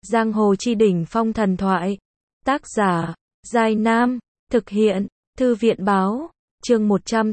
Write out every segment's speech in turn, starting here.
Giang hồ chi đỉnh phong thần thoại. Tác giả, Giai Nam. Thực hiện, Thư viện báo. Chương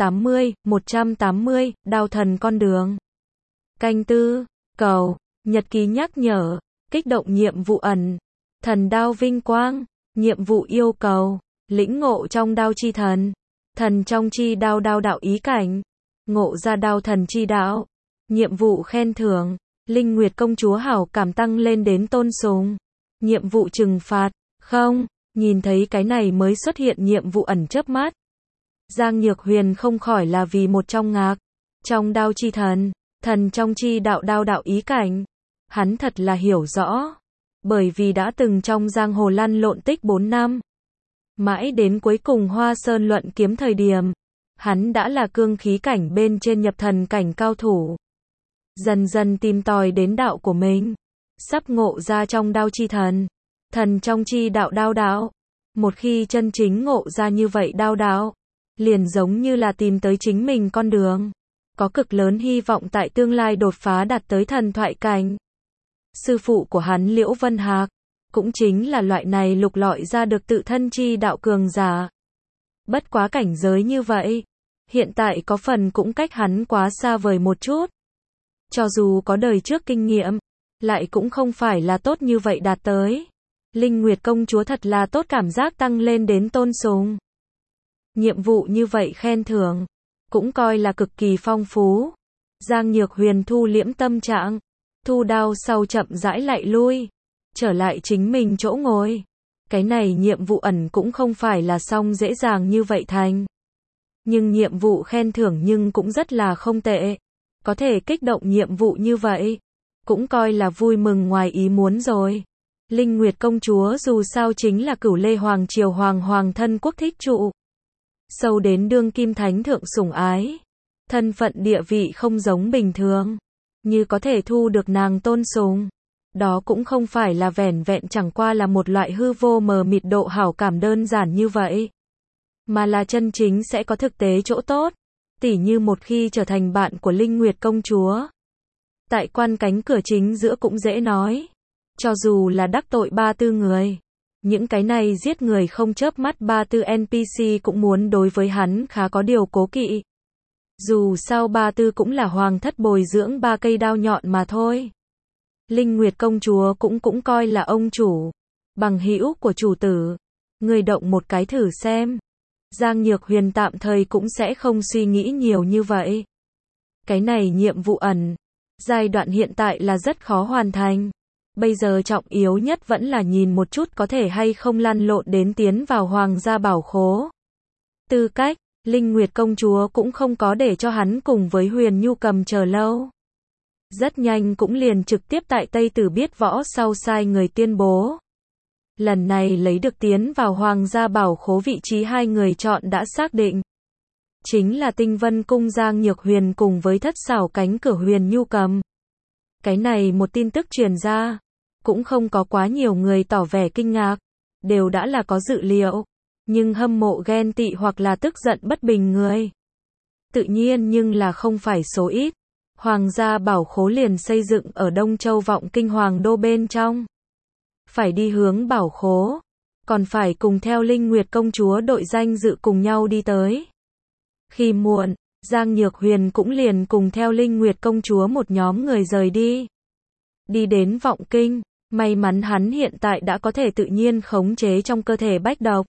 180, Đao thần con đường. Canh tư, cầu, nhật ký nhắc nhở, kích động nhiệm vụ ẩn. Thần đao vinh quang, nhiệm vụ yêu cầu, lĩnh ngộ trong đao chi thần. Thần trong chi đao đao đạo ý cảnh. Ngộ ra đao thần chi đạo. Nhiệm vụ khen thưởng, Linh Nguyệt công chúa hảo cảm tăng lên đến tôn sùng. Nhiệm vụ trừng phạt, không, nhìn thấy cái này mới xuất hiện nhiệm vụ ẩn chớp mắt. Giang Nhược Huyền không khỏi là vì một trong ngạc. Trong đao chi thần, thần trong chi đạo đao đạo ý cảnh. Hắn thật là hiểu rõ. Bởi vì đã từng trong giang hồ lăn lộn tích 4 năm. Mãi đến cuối cùng Hoa Sơn luận kiếm thời điểm. Hắn đã là cương khí cảnh bên trên nhập thần cảnh cao thủ. Dần dần tìm tòi đến đạo của mình. Sắp ngộ ra trong đao chi thần. Thần trong chi đạo đao đạo. Một khi chân chính ngộ ra như vậy đao đạo. Liền giống như là tìm tới chính mình con đường. Có cực lớn hy vọng tại tương lai đột phá đạt tới thần thoại cảnh. Sư phụ của hắn Liễu Vân Hạc. Cũng chính là loại này lục lọi ra được tự thân chi đạo cường giả. Bất quá cảnh giới như vậy. Hiện tại có phần cũng cách hắn quá xa vời một chút. Cho dù có đời trước kinh nghiệm. Lại cũng không phải là tốt như vậy đạt tới. Linh Nguyệt công chúa thật là tốt cảm giác tăng lên đến tôn sùng. Nhiệm vụ như vậy khen thưởng. Cũng coi là cực kỳ phong phú. Giang Nhược Huyền thu liễm tâm trạng. Thu đao sau chậm rãi lại lui. Trở lại chính mình chỗ ngồi. Cái này nhiệm vụ ẩn cũng không phải là xong dễ dàng như vậy thành. Nhưng nhiệm vụ khen thưởng nhưng cũng rất là không tệ. Có thể kích động nhiệm vụ như vậy. Cũng coi là vui mừng ngoài ý muốn rồi. Linh Nguyệt công chúa dù sao chính là Cửu Lê Hoàng triều hoàng thân quốc thích trụ. Sâu đến đương kim thánh thượng sủng ái. Thân phận địa vị không giống bình thường. Như có thể thu được nàng tôn sùng. Đó cũng không phải là vẻn vẹn chẳng qua là một loại hư vô mờ mịt độ hảo cảm đơn giản như vậy. Mà là chân chính sẽ có thực tế chỗ tốt. Tỉ như một khi trở thành bạn của Linh Nguyệt công chúa. Tại quan cánh cửa chính giữa cũng dễ nói. Cho dù là đắc tội 34 người. Những cái này giết người không chớp mắt 34 NPC cũng muốn đối với hắn khá có điều cố kỵ. Dù sao 34 cũng là hoàng thất bồi dưỡng 3 cây đao nhọn mà thôi. Linh Nguyệt công chúa cũng coi là ông chủ. Bằng hữu của chủ tử. Người động một cái thử xem. Giang Nhược Huyền tạm thời cũng sẽ không suy nghĩ nhiều như vậy. Cái này nhiệm vụ ẩn. Giai đoạn hiện tại là rất khó hoàn thành. Bây giờ trọng yếu nhất vẫn là nhìn một chút có thể hay không lăn lộn đến tiến vào hoàng gia bảo khố. Tư cách, Linh Nguyệt công chúa cũng không có để cho hắn cùng với Huyền Nhu Cầm chờ lâu. Rất nhanh cũng liền trực tiếp tại Tây Tử biết võ sau sai người tuyên bố. Lần này lấy được tiến vào hoàng gia bảo khố vị trí hai người chọn đã xác định. Chính là Tinh Vân cung Giang Nhược Huyền cùng với thất xảo cánh cửa Huyền Nhu Cầm. Cái này một tin tức truyền ra. Cũng không có quá nhiều người tỏ vẻ kinh ngạc. Đều đã là có dự liệu. Nhưng hâm mộ ghen tị hoặc là tức giận bất bình người. Tự nhiên nhưng là không phải số ít. Hoàng gia bảo khố liền xây dựng ở Đông Châu Vọng Kinh Hoàng đô bên trong. Phải đi hướng bảo khố. Còn phải cùng theo Linh Nguyệt công chúa đội danh dự cùng nhau đi tới. Khi muộn, Giang Nhược Huyền cũng liền cùng theo Linh Nguyệt công chúa một nhóm người rời đi. Đi đến Vọng Kinh, may mắn hắn hiện tại đã có thể tự nhiên khống chế trong cơ thể bách độc.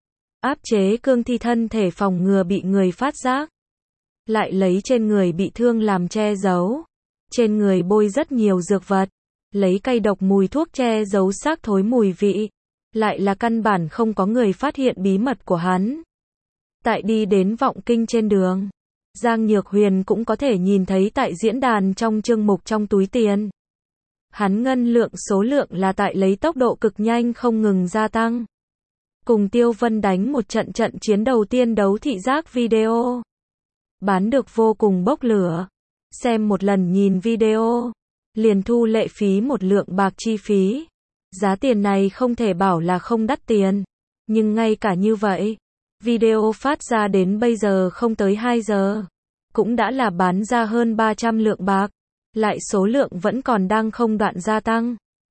Áp chế cương thi thân thể phòng ngừa bị người phát giác. Lại lấy trên người bị thương làm che giấu. Trên người bôi rất nhiều dược vật. Lấy cây độc mùi thuốc che giấu xác thối mùi vị. Lại là căn bản không có người phát hiện bí mật của hắn. Tại đi đến Vọng Kinh trên đường. Giang Nhược Huyền cũng có thể nhìn thấy tại diễn đàn trong chương mục trong túi tiền. Hắn ngân lượng số lượng là tại lấy tốc độ cực nhanh không ngừng gia tăng. Cùng Tiêu Vân đánh một trận chiến đầu tiên đấu thị giác video. Bán được vô cùng bốc lửa. Xem một lần nhìn video. Liền thu lệ phí một lượng bạc chi phí. Giá tiền này không thể bảo là không đắt tiền. Nhưng ngay cả như vậy. Video phát ra đến bây giờ không tới 2 giờ. Cũng đã là bán ra hơn 300 lượng bạc. Lại số lượng vẫn còn đang không đoạn gia tăng.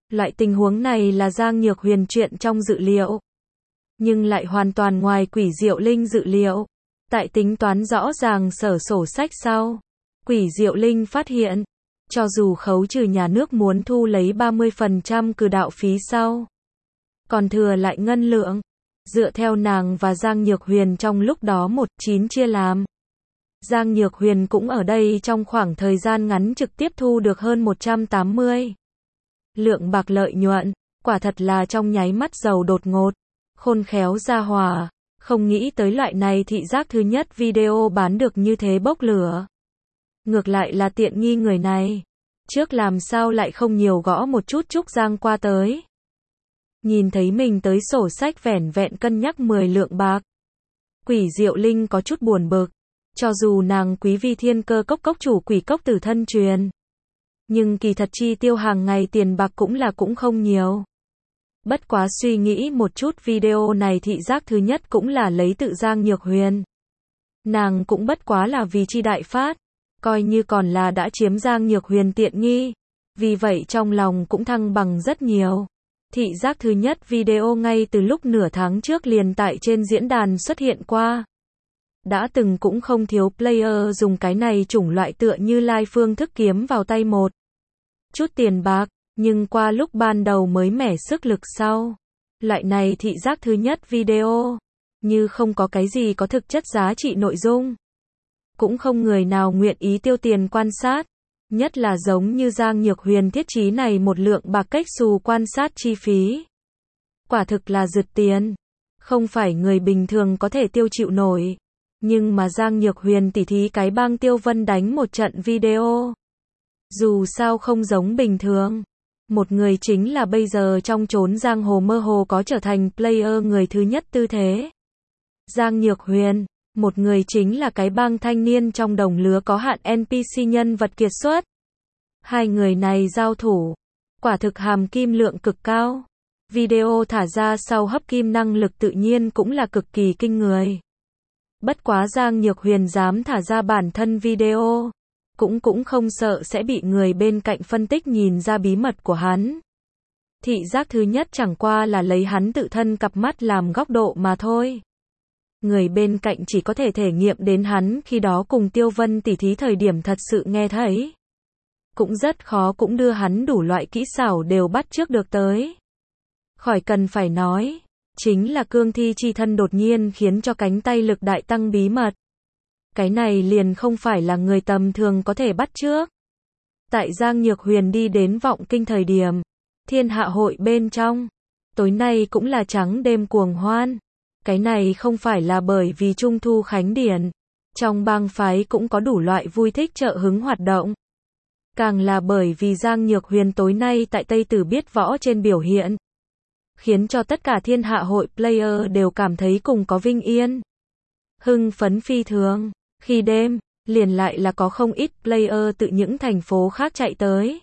Loại tình huống này là Giang Nhược Huyền chuyện trong dự liệu, nhưng lại hoàn toàn ngoài Quỷ Diệu Linh dự liệu. Tại tính toán rõ ràng sở sổ sách sau, Quỷ Diệu Linh phát hiện, cho dù khấu trừ nhà nước muốn thu lấy 30% cử đạo phí sau, còn thừa lại ngân lượng, dựa theo nàng và Giang Nhược Huyền trong lúc đó 1/9 chia làm. Giang Nhược Huyền cũng ở đây trong khoảng thời gian ngắn trực tiếp thu được hơn 180 lượng bạc lợi nhuận, quả thật là trong nháy mắt giàu đột ngột, khôn khéo ra hòa, không nghĩ tới loại này thị giác thứ nhất video bán được như thế bốc lửa. Ngược lại là tiện nghi người này, trước làm sao lại không nhiều gõ một chút Trúc Giang qua tới. Nhìn thấy mình tới sổ sách vẻn vẹn cân nhắc 10 lượng bạc. Quỷ Diệu Linh có chút buồn bực, cho dù nàng quý vi thiên cơ cốc cốc chủ quỷ cốc tử thân truyền, nhưng kỳ thật chi tiêu hàng ngày tiền bạc cũng không nhiều. Bất quá suy nghĩ một chút video này thị giác thứ nhất cũng là lấy tự Giang Nhược Huyền. Nàng cũng bất quá là vì chi đại phát, coi như còn là đã chiếm Giang Nhược Huyền tiện nghi, vì vậy trong lòng cũng thăng bằng rất nhiều. Thị giác thứ nhất video ngay từ lúc nửa tháng trước liền tại trên diễn đàn xuất hiện qua. Đã từng cũng không thiếu player dùng cái này chủng loại tựa như live phương thức kiếm vào tay một chút tiền bạc, nhưng qua lúc ban đầu mới mẻ sức lực sau. Loại này thị giác thứ nhất video, như không có cái gì có thực chất giá trị nội dung. Cũng không người nào nguyện ý tiêu tiền quan sát. Nhất là giống như Giang Nhược Huyền thiết trí này một lượng bạc cách xù quan sát chi phí. Quả thực là rượt tiền. Không phải người bình thường có thể tiêu chịu nổi. Nhưng mà Giang Nhược Huyền tỉ thí cái bang Tiêu Vân đánh một trận video. Dù sao không giống bình thường. Một người chính là bây giờ trong chốn giang hồ mơ hồ có trở thành player người thứ nhất tư thế. Giang Nhược Huyền, một người chính là cái bang thanh niên trong đồng lứa có hạn NPC nhân vật kiệt xuất. Hai người này giao thủ, quả thực hàm kim lượng cực cao. Video thả ra sau hấp kim năng lực tự nhiên cũng là cực kỳ kinh người. Bất quá Giang Nhược Huyền dám thả ra bản thân video, cũng không sợ sẽ bị người bên cạnh phân tích nhìn ra bí mật của hắn. Thị giác thứ nhất chẳng qua là lấy hắn tự thân cặp mắt làm góc độ mà thôi. Người bên cạnh chỉ có thể thể nghiệm đến hắn khi đó cùng Tiêu Vân tỉ thí thời điểm thật sự nghe thấy. Cũng rất khó cũng đưa hắn đủ loại kỹ xảo đều bắt chước được tới. Khỏi cần phải nói, chính là cương thi chi thân đột nhiên khiến cho cánh tay lực đại tăng bí mật. Cái này liền không phải là người tầm thường có thể bắt chước. Tại Giang Nhược Huyền đi đến Vọng Kinh thời điểm, Thiên Hạ hội bên trong, tối nay cũng là trắng đêm cuồng hoan. Cái này không phải là bởi vì Trung thu khánh điển, trong bang phái cũng có đủ loại vui thích trợ hứng hoạt động. Càng là bởi vì Giang Nhược Huyền tối nay tại Tây Tử biết võ trên biểu hiện, khiến cho tất cả Thiên Hạ hội player đều cảm thấy cùng có vinh yên. Hưng phấn phi thường, khi đêm, liền lại là có không ít player từ những thành phố khác chạy tới.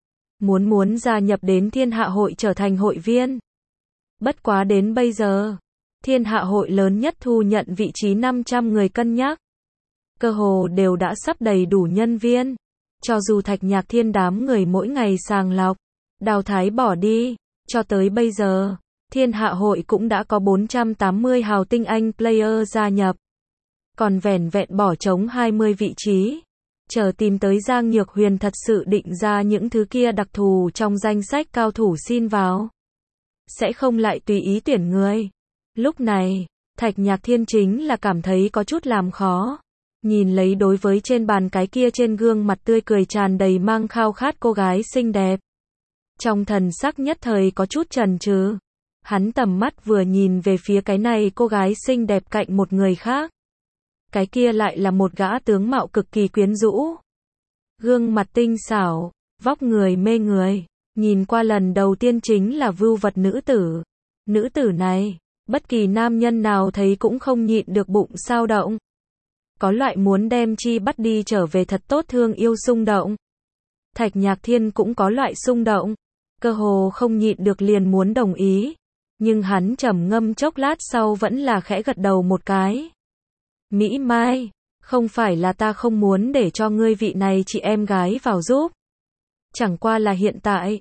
Muốn gia nhập đến Thiên Hạ hội trở thành hội viên. Bất quá đến bây giờ, Thiên Hạ hội lớn nhất thu nhận vị trí 500 người cân nhắc. Cơ hồ đều đã sắp đầy đủ nhân viên. Cho dù Thạch Nhạc Thiên đám người mỗi ngày sàng lọc, đào thái bỏ đi, cho tới bây giờ, Thiên Hạ hội cũng đã có 480 hào tinh anh player gia nhập. Còn vẻn vẹn bỏ trống 20 vị trí. Chờ tìm tới Giang Nhược Huyền thật sự định ra những thứ kia đặc thù trong danh sách cao thủ xin vào. Sẽ không lại tùy ý tuyển người. Lúc này, Thạch Nhạc Thiên chính là cảm thấy có chút làm khó. Nhìn lấy đối với trên bàn cái kia trên gương mặt tươi cười tràn đầy mang khao khát cô gái xinh đẹp. Trong thần sắc nhất thời có chút chần chừ. Hắn tầm mắt vừa nhìn về phía cái này cô gái xinh đẹp cạnh một người khác. Cái kia lại là một gã tướng mạo cực kỳ quyến rũ. Gương mặt tinh xảo, vóc người mê người. Nhìn qua lần đầu tiên chính là vưu vật nữ tử. Nữ tử này, bất kỳ nam nhân nào thấy cũng không nhịn được bụng sao động. Có loại muốn đem chi bắt đi trở về thật tốt thương yêu xung động. Thạch Nhạc Thiên cũng có loại xung động. Cơ hồ không nhịn được liền muốn đồng ý. Nhưng hắn trầm ngâm chốc lát sau vẫn là khẽ gật đầu một cái. Mỹ Mai, không phải là ta không muốn để cho ngươi vị này chị em gái vào giúp. Chẳng qua là hiện tại,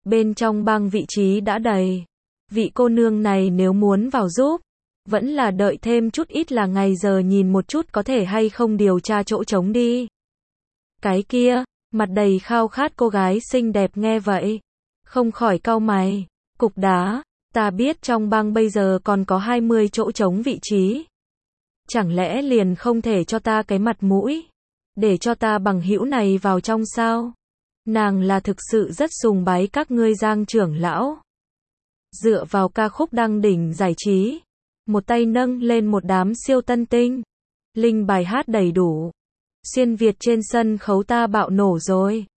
Bên trong bang vị trí đã đầy. Vị cô nương này nếu muốn vào giúp, vẫn là đợi thêm chút ít là ngày giờ nhìn một chút có thể hay không điều tra chỗ trống đi. Cái kia, mặt đầy khao khát cô gái xinh đẹp nghe vậy, không khỏi cau mày. Cục đá, ta biết trong bang bây giờ còn có 20 chỗ trống vị trí. Chẳng lẽ liền không thể cho ta cái mặt mũi, để cho ta bằng hữu này vào trong sao? Nàng là thực sự rất sùng bái các ngươi Giang trưởng lão. Dựa vào ca khúc đăng đỉnh giải trí, một tay nâng lên một đám siêu tân tinh, linh bài hát đầy đủ. Xuyên Việt trên sân khấu ta bạo nổ rồi.